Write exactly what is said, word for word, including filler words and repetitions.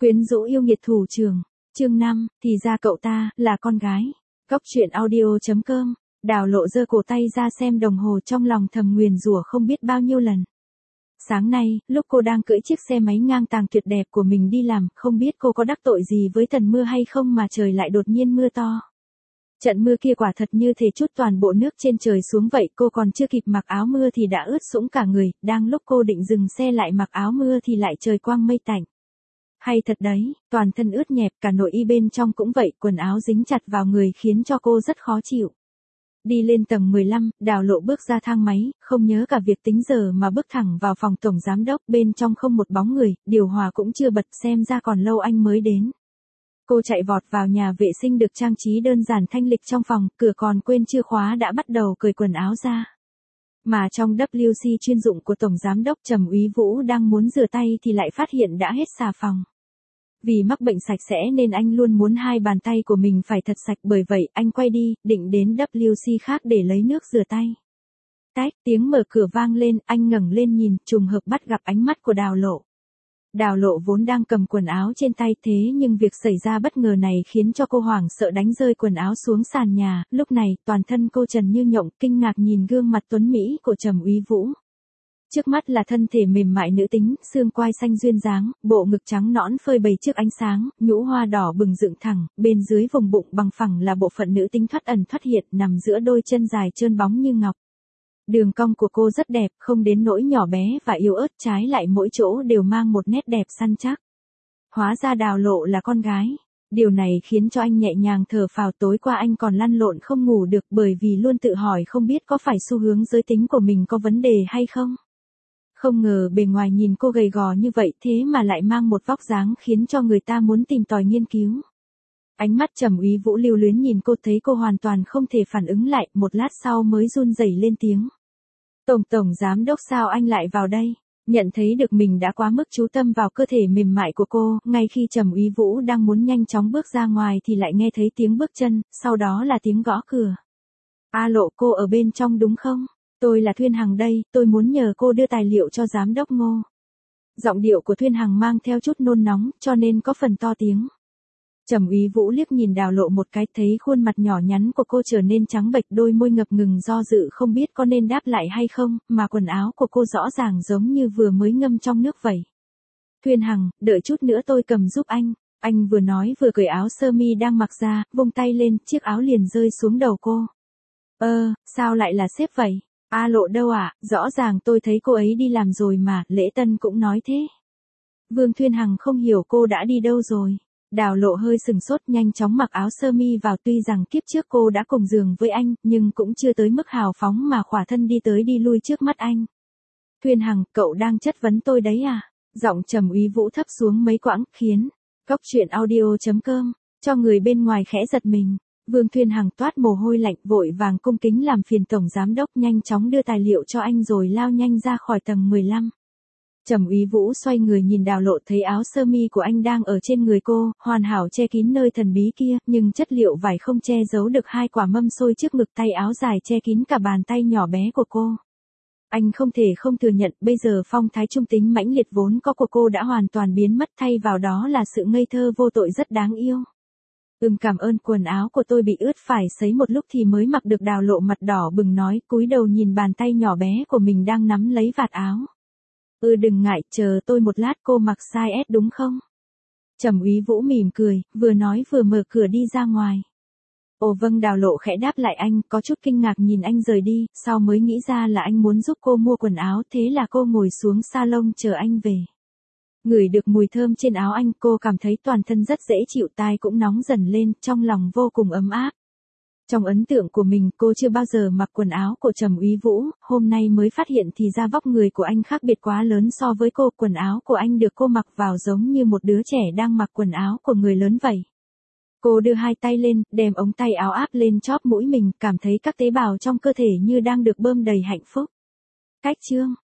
Quyến rũ yêu nghiệt thủ trưởng. Chương năm, thì ra cậu ta là con gái. Góc truyện audio chấm com. Đào Lộ giơ cổ tay ra xem đồng hồ, trong lòng thầm nguyền rủa không biết bao nhiêu lần. Sáng nay, lúc cô đang cưỡi chiếc xe máy ngang tàng tuyệt đẹp của mình đi làm, không biết cô có đắc tội gì với Tần Mưa hay không mà trời lại đột nhiên mưa to. Trận mưa kia quả thật như thể trút toàn bộ nước trên trời xuống vậy, cô còn chưa kịp mặc áo mưa thì đã ướt sũng cả người, đang lúc cô định dừng xe lại mặc áo mưa thì lại trời quang mây tạnh. Hay thật đấy, toàn thân ướt nhẹp, cả nội y bên trong cũng vậy, quần áo dính chặt vào người khiến cho cô rất khó chịu. Đi lên tầng mười lăm, Đào Lộ bước ra thang máy, không nhớ cả việc tính giờ mà bước thẳng vào phòng tổng giám đốc, bên trong không một bóng người, điều hòa cũng chưa bật, xem ra còn lâu anh mới đến. Cô chạy vọt vào nhà vệ sinh được trang trí đơn giản thanh lịch trong phòng, cửa còn quên chưa khóa đã bắt đầu cởi quần áo ra. Mà trong W C chuyên dụng của tổng giám đốc Trầm Úy Vũ đang muốn rửa tay thì lại phát hiện đã hết xà phòng. Vì mắc bệnh sạch sẽ nên anh luôn muốn hai bàn tay của mình phải thật sạch, bởi vậy anh quay đi, định đến W C khác để lấy nước rửa tay. Tách, tiếng mở cửa vang lên, anh ngẩng lên nhìn, trùng hợp bắt gặp ánh mắt của Đào Lộ. Đào Lộ vốn đang cầm quần áo trên tay, thế nhưng việc xảy ra bất ngờ này khiến cho cô hoảng sợ đánh rơi quần áo xuống sàn nhà, lúc này toàn thân cô trần như nhộng, kinh ngạc nhìn gương mặt tuấn mỹ của Trầm Úy Vũ. Trước mắt là thân thể mềm mại nữ tính, xương quai xanh duyên dáng, bộ ngực trắng nõn phơi bày trước ánh sáng, nhũ hoa đỏ bừng dựng thẳng, bên dưới vùng bụng bằng phẳng là bộ phận nữ tính thoát ẩn thoát hiện, nằm giữa đôi chân dài trơn bóng như ngọc. Đường cong của cô rất đẹp, không đến nỗi nhỏ bé và yếu ớt, trái lại mỗi chỗ đều mang một nét đẹp săn chắc. Hóa ra Đào Lộ là con gái. Điều này khiến cho anh nhẹ nhàng thở phào, tối qua anh còn lăn lộn không ngủ được bởi vì luôn tự hỏi không biết có phải xu hướng giới tính của mình có vấn đề hay không. Không ngờ bề ngoài nhìn cô gầy gò như vậy thế mà lại mang một vóc dáng khiến cho người ta muốn tìm tòi nghiên cứu. Ánh mắt Trầm Úy Vũ lưu luyến nhìn cô, thấy cô hoàn toàn không thể phản ứng lại, một lát sau mới run rẩy lên tiếng. Tổng tổng giám đốc, sao anh lại vào đây? Nhận thấy được mình đã quá mức chú tâm vào cơ thể mềm mại của cô, ngay khi Trầm Úy Vũ đang muốn nhanh chóng bước ra ngoài thì lại nghe thấy tiếng bước chân, sau đó là tiếng gõ cửa. A Lộ, cô ở bên trong đúng không? Tôi là Thuyên Hằng đây, tôi muốn nhờ cô đưa tài liệu cho giám đốc Ngô. Giọng điệu của Thuyên Hằng mang theo chút nôn nóng, cho nên có phần to tiếng. Trầm Úy Vũ liếc nhìn Đào Lộ một cái, thấy khuôn mặt nhỏ nhắn của cô trở nên trắng bệch, đôi môi ngập ngừng do dự không biết có nên đáp lại hay không, mà quần áo của cô rõ ràng giống như vừa mới ngâm trong nước vậy. Thuyên Hằng, đợi chút nữa tôi cầm giúp anh. Anh vừa nói vừa cởi áo sơ mi đang mặc ra, vung tay lên, chiếc áo liền rơi xuống đầu cô. Ơ, sao lại là sếp vậy? A Lộ đâu ạ? À? Rõ ràng tôi thấy cô ấy đi làm rồi mà, Lễ Tân cũng nói thế. Vương Thuyên Hằng không hiểu cô đã đi đâu rồi. Đào Lộ hơi sừng sốt, nhanh chóng mặc áo sơ mi vào, tuy rằng kiếp trước cô đã cùng giường với anh, nhưng cũng chưa tới mức hào phóng mà khỏa thân đi tới đi lui trước mắt anh. Thuyên Hằng, cậu đang chất vấn tôi đấy à? Giọng Trầm Úy Vũ thấp xuống mấy quãng, khiến góc truyện audio chấm com cho người bên ngoài khẽ giật mình. Vương Thuyên Hằng toát mồ hôi lạnh, vội vàng cung kính làm phiền tổng giám đốc, nhanh chóng đưa tài liệu cho anh rồi lao nhanh ra khỏi tầng mười lăm. Trầm Úy Vũ xoay người nhìn Đào Lộ, thấy áo sơ mi của anh đang ở trên người cô, hoàn hảo che kín nơi thần bí kia, nhưng chất liệu vải không che giấu được hai quả mâm xôi trước ngực, tay áo dài che kín cả bàn tay nhỏ bé của cô. Anh không thể không thừa nhận, bây giờ phong thái trung tính mãnh liệt vốn có của cô đã hoàn toàn biến mất, thay vào đó là sự ngây thơ vô tội rất đáng yêu. Ừm, cảm ơn, quần áo của tôi bị ướt, phải sấy một lúc thì mới mặc được. Đào Lộ mặt đỏ bừng nói, cúi đầu nhìn bàn tay nhỏ bé của mình đang nắm lấy vạt áo. Ừ, đừng ngại, chờ tôi một lát, cô mặc size S đúng không? Trầm Úy Vũ mỉm cười, vừa nói vừa mở cửa đi ra ngoài. Ồ vâng, Đào Lộ khẽ đáp lại anh, có chút kinh ngạc nhìn anh rời đi, sau mới nghĩ ra là anh muốn giúp cô mua quần áo, thế là cô ngồi xuống salon chờ anh về. Ngửi được mùi thơm trên áo anh, cô cảm thấy toàn thân rất dễ chịu, tai cũng nóng dần lên, trong lòng vô cùng ấm áp. Trong ấn tượng của mình, cô chưa bao giờ mặc quần áo của Trầm Úy Vũ, hôm nay mới phát hiện thì ra vóc người của anh khác biệt quá lớn so với cô, quần áo của anh được cô mặc vào giống như một đứa trẻ đang mặc quần áo của người lớn vậy. Cô đưa hai tay lên, đem ống tay áo áp lên chóp mũi mình, cảm thấy các tế bào trong cơ thể như đang được bơm đầy hạnh phúc. Cách chương